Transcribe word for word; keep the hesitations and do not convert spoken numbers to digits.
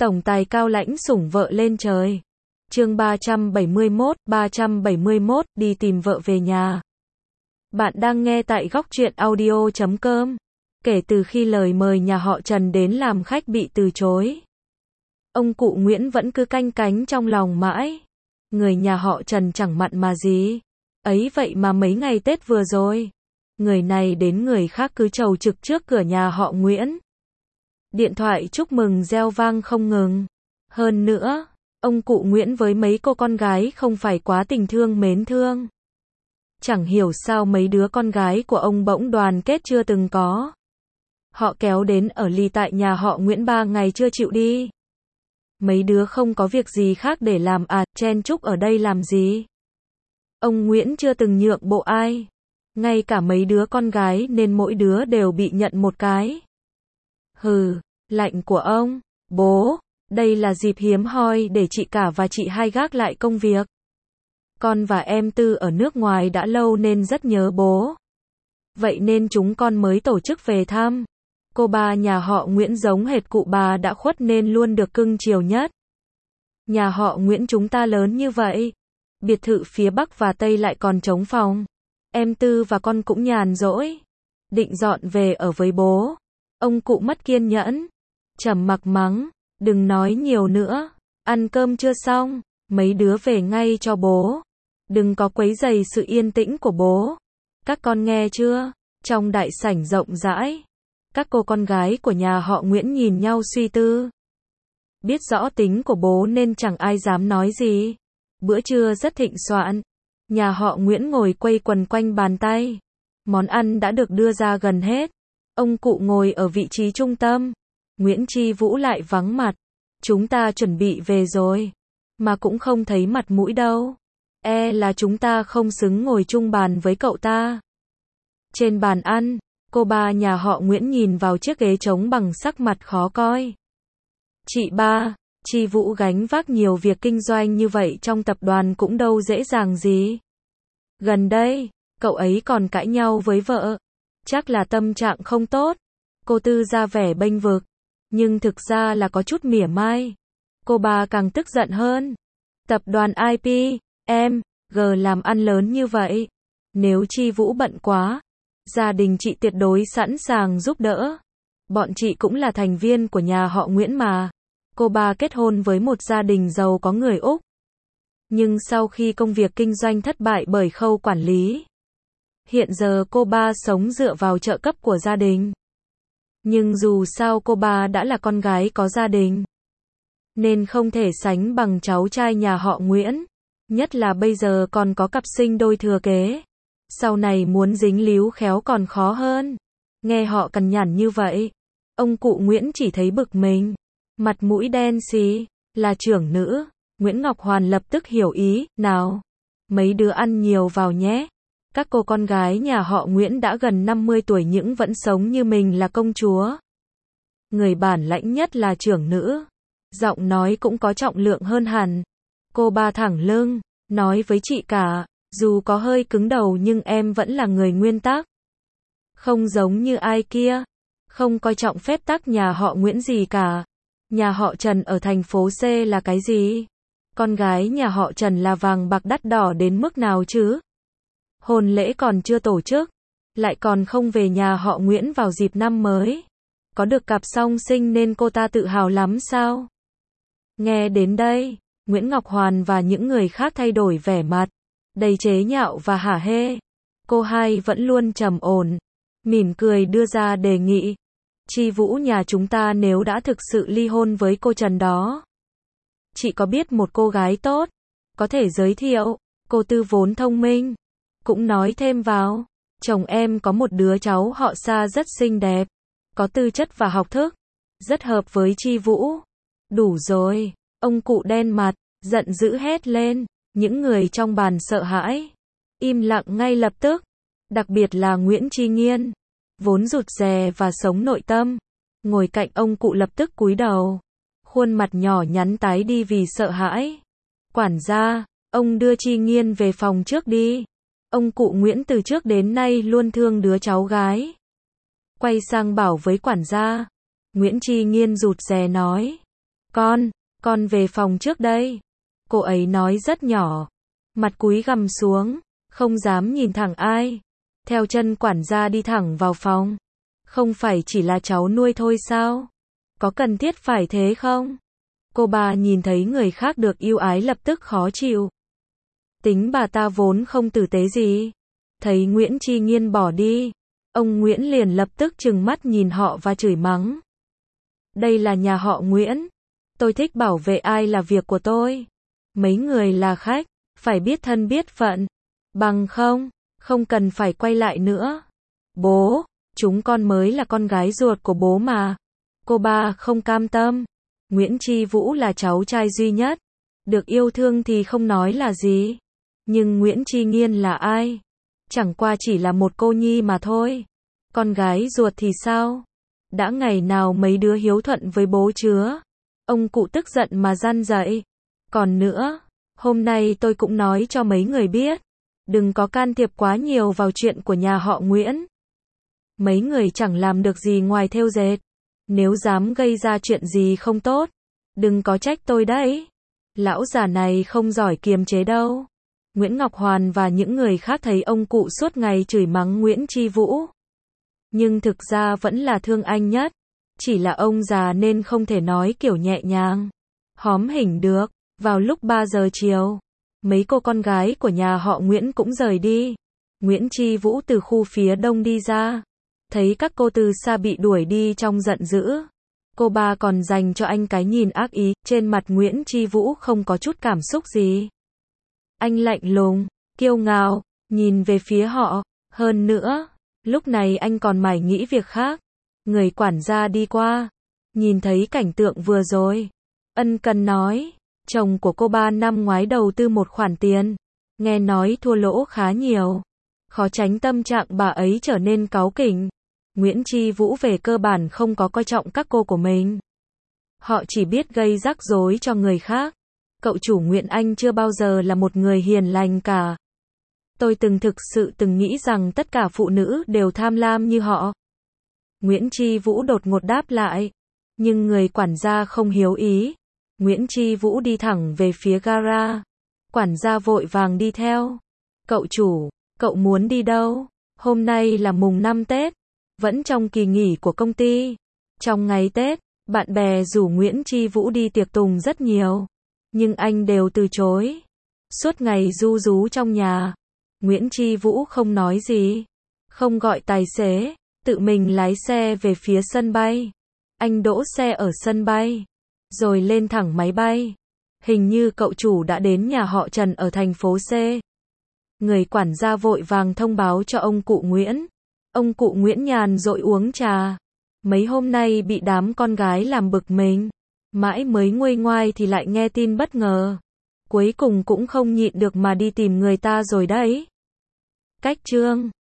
Tổng tài cao lãnh sủng vợ lên trời. Chương ba trăm bảy mươi mốt, ba trăm bảy mươi mốt, đi tìm vợ về nhà. Bạn đang nghe tại góc truyện audio chấm com. Kể từ khi lời mời nhà họ Trần đến làm khách bị từ chối, ông cụ Nguyễn vẫn cứ canh cánh trong lòng mãi. Người nhà họ Trần chẳng mặn mà gì. Ấy vậy mà mấy ngày Tết vừa rồi, người này đến người khác cứ chầu trực trước cửa nhà họ Nguyễn. Điện thoại chúc mừng reo vang không ngừng. Hơn nữa, ông cụ Nguyễn với mấy cô con gái không phải quá tình thương mến thương. Chẳng hiểu sao mấy đứa con gái của ông bỗng đoàn kết chưa từng có. Họ kéo đến ở lì tại nhà họ Nguyễn ba ngày chưa chịu đi. Mấy đứa không có việc gì khác để làm à, chen chúc ở đây làm gì? Ông Nguyễn chưa từng nhượng bộ ai. Ngay cả mấy đứa con gái nên mỗi đứa đều bị nhận một cái. Hừ, lạnh của ông. Bố, đây là dịp hiếm hoi để chị cả và chị hai gác lại công việc. Con và em Tư ở nước ngoài đã lâu nên rất nhớ bố. Vậy nên chúng con mới tổ chức về thăm. Cô ba nhà họ Nguyễn giống hệt cụ bà đã khuất nên luôn được cưng chiều nhất. Nhà họ Nguyễn chúng ta lớn như vậy. Biệt thự phía Bắc và Tây lại còn trống phòng. Em Tư và con cũng nhàn rỗi. Định dọn về ở với bố. Ông cụ mất kiên nhẫn. Trầm mặc mắng. Đừng nói nhiều nữa. Ăn cơm chưa xong. Mấy đứa về ngay cho bố. Đừng có quấy rầy sự yên tĩnh của bố. Các con nghe chưa? Trong đại sảnh rộng rãi, các cô con gái của nhà họ Nguyễn nhìn nhau suy tư. Biết rõ tính của bố nên chẳng ai dám nói gì. Bữa trưa rất thịnh soạn. Nhà họ Nguyễn ngồi quây quần quanh bàn tay. Món ăn đã được đưa ra gần hết. Ông cụ ngồi ở vị trí trung tâm. Nguyễn Chi Vũ lại vắng mặt. Chúng ta chuẩn bị về rồi. Mà cũng không thấy mặt mũi đâu. E là chúng ta không xứng ngồi chung bàn với cậu ta. Trên bàn ăn, cô ba nhà họ Nguyễn nhìn vào chiếc ghế trống bằng sắc mặt khó coi. Chị ba, Chi Vũ gánh vác nhiều việc kinh doanh như vậy trong tập đoàn cũng đâu dễ dàng gì. Gần đây, cậu ấy còn cãi nhau với vợ. Chắc là tâm trạng không tốt. Cô Tư ra vẻ bênh vực. Nhưng thực ra là có chút mỉa mai. Cô ba càng tức giận hơn. Tập đoàn i pê, em, G làm ăn lớn như vậy. Nếu Chi Vũ bận quá, gia đình chị tuyệt đối sẵn sàng giúp đỡ. Bọn chị cũng là thành viên của nhà họ Nguyễn mà. Cô ba kết hôn với một gia đình giàu có người Úc. Nhưng sau khi công việc kinh doanh thất bại bởi khâu quản lý, hiện giờ cô ba sống dựa vào trợ cấp của gia đình. Nhưng dù sao cô ba đã là con gái có gia đình, nên không thể sánh bằng cháu trai nhà họ Nguyễn. Nhất là bây giờ còn có cặp sinh đôi thừa kế. Sau này muốn dính líu khéo còn khó hơn. Nghe họ cằn nhằn như vậy, ông cụ Nguyễn chỉ thấy bực mình. Mặt mũi đen xì. Là trưởng nữ, Nguyễn Ngọc Hoàn lập tức hiểu ý. Nào, mấy đứa ăn nhiều vào nhé. Các cô con gái nhà họ Nguyễn đã gần năm mươi tuổi nhưng vẫn sống như mình là công chúa. Người bản lãnh nhất là trưởng nữ. Giọng nói cũng có trọng lượng hơn hẳn. Cô ba thẳng lưng, nói với chị cả, dù có hơi cứng đầu nhưng em vẫn là người nguyên tắc. Không giống như ai kia, không coi trọng phép tắc nhà họ Nguyễn gì cả. Nhà họ Trần ở thành phố C là cái gì? Con gái nhà họ Trần là vàng bạc đắt đỏ đến mức nào chứ? Hôn lễ còn chưa tổ chức, lại còn không về nhà họ Nguyễn vào dịp năm mới. Có được cặp song sinh nên cô ta tự hào lắm sao? Nghe đến đây, Nguyễn Ngọc Hoàn và những người khác thay đổi vẻ mặt, đầy chế nhạo và hả hê. Cô hai vẫn luôn trầm ổn, mỉm cười đưa ra đề nghị. Chi Vũ nhà chúng ta nếu đã thực sự ly hôn với cô Trần đó, chị có biết một cô gái tốt, có thể giới thiệu. Cô Tư vốn thông minh, cũng nói thêm vào. Chồng em có một đứa cháu họ Sa rất xinh đẹp, có tư chất và học thức, rất hợp với Chi Vũ. Đủ rồi, ông cụ đen mặt, giận dữ hét lên. Những người trong bàn sợ hãi, im lặng ngay lập tức. Đặc biệt là Nguyễn Chi Nghiên, vốn rụt rè và sống nội tâm, ngồi cạnh ông cụ lập tức cúi đầu. Khuôn mặt nhỏ nhắn tái đi vì sợ hãi. Quản gia, ông đưa Chi Nghiên về phòng trước đi. Ông cụ Nguyễn từ trước đến nay luôn thương đứa cháu gái. Quay sang bảo với quản gia. Nguyễn Chi Nghiên rụt rè nói. Con, con về phòng trước đây. Cô ấy nói rất nhỏ. Mặt cúi gằm xuống, không dám nhìn thẳng ai. Theo chân quản gia đi thẳng vào phòng. Không phải chỉ là cháu nuôi thôi sao? Có cần thiết phải thế không? Cô bà nhìn thấy người khác được yêu ái lập tức khó chịu. Tính bà ta vốn không tử tế gì. Thấy Nguyễn Tri Nghiên bỏ đi, ông Nguyễn liền lập tức trừng mắt nhìn họ và chửi mắng. Đây là nhà họ Nguyễn. Tôi thích bảo vệ ai là việc của tôi. Mấy người là khách, phải biết thân biết phận. Bằng không, không cần phải quay lại nữa. Bố, chúng con mới là con gái ruột của bố mà. Cô ba không cam tâm. Nguyễn Tri Vũ là cháu trai duy nhất. Được yêu thương thì không nói là gì. Nhưng Nguyễn Tri Nghiên là ai? Chẳng qua chỉ là một cô nhi mà thôi. Con gái ruột thì sao? Đã ngày nào mấy đứa hiếu thuận với bố chứa? Ông cụ tức giận mà răn dạy. Còn nữa, hôm nay tôi cũng nói cho mấy người biết. Đừng có can thiệp quá nhiều vào chuyện của nhà họ Nguyễn. Mấy người chẳng làm được gì ngoài thêu dệt. Nếu dám gây ra chuyện gì không tốt, đừng có trách tôi đấy. Lão già này không giỏi kiềm chế đâu. Nguyễn Ngọc Hoàn và những người khác thấy ông cụ suốt ngày chửi mắng Nguyễn Tri Vũ. Nhưng thực ra vẫn là thương anh nhất. Chỉ là ông già nên không thể nói kiểu nhẹ nhàng, hóm hỉnh được. Vào lúc ba giờ chiều, mấy cô con gái của nhà họ Nguyễn cũng rời đi. Nguyễn Tri Vũ từ khu phía đông đi ra. Thấy các cô từ xa bị đuổi đi trong giận dữ. Cô ba còn dành cho anh cái nhìn ác ý. Trên mặt Nguyễn Tri Vũ không có chút cảm xúc gì. Anh lạnh lùng, kiêu ngạo, nhìn về phía họ. Hơn nữa, lúc này anh còn mải nghĩ việc khác. Người quản gia đi qua, nhìn thấy cảnh tượng vừa rồi. Ân cần nói, chồng của cô ba năm ngoái đầu tư một khoản tiền. Nghe nói thua lỗ khá nhiều. Khó tránh tâm trạng bà ấy trở nên cáu kỉnh. Nguyễn Tri Vũ về cơ bản không có coi trọng các cô của mình. Họ chỉ biết gây rắc rối cho người khác. Cậu chủ Nguyễn Anh chưa bao giờ là một người hiền lành cả. Tôi từng thực sự từng nghĩ rằng tất cả phụ nữ đều tham lam như họ. Nguyễn Tri Vũ đột ngột đáp lại. Nhưng người quản gia không hiếu ý. Nguyễn Tri Vũ đi thẳng về phía gara. Quản gia vội vàng đi theo. Cậu chủ, cậu muốn đi đâu? Hôm nay là mùng năm Tết. Vẫn trong kỳ nghỉ của công ty. Trong ngày Tết, bạn bè rủ Nguyễn Tri Vũ đi tiệc tùng rất nhiều. Nhưng anh đều từ chối. Suốt ngày ru rú trong nhà. Nguyễn Tri Vũ không nói gì. Không gọi tài xế. Tự mình lái xe về phía sân bay. Anh đỗ xe ở sân bay. Rồi lên thẳng máy bay. Hình như cậu chủ đã đến nhà họ Trần ở thành phố C. Người quản gia vội vàng thông báo cho ông cụ Nguyễn. Ông cụ Nguyễn nhàn rỗi uống trà. Mấy hôm nay bị đám con gái làm bực mình. Mãi mới nguôi ngoai thì lại nghe tin bất ngờ. Cuối cùng cũng không nhịn được mà đi tìm người ta rồi đấy. Cách chương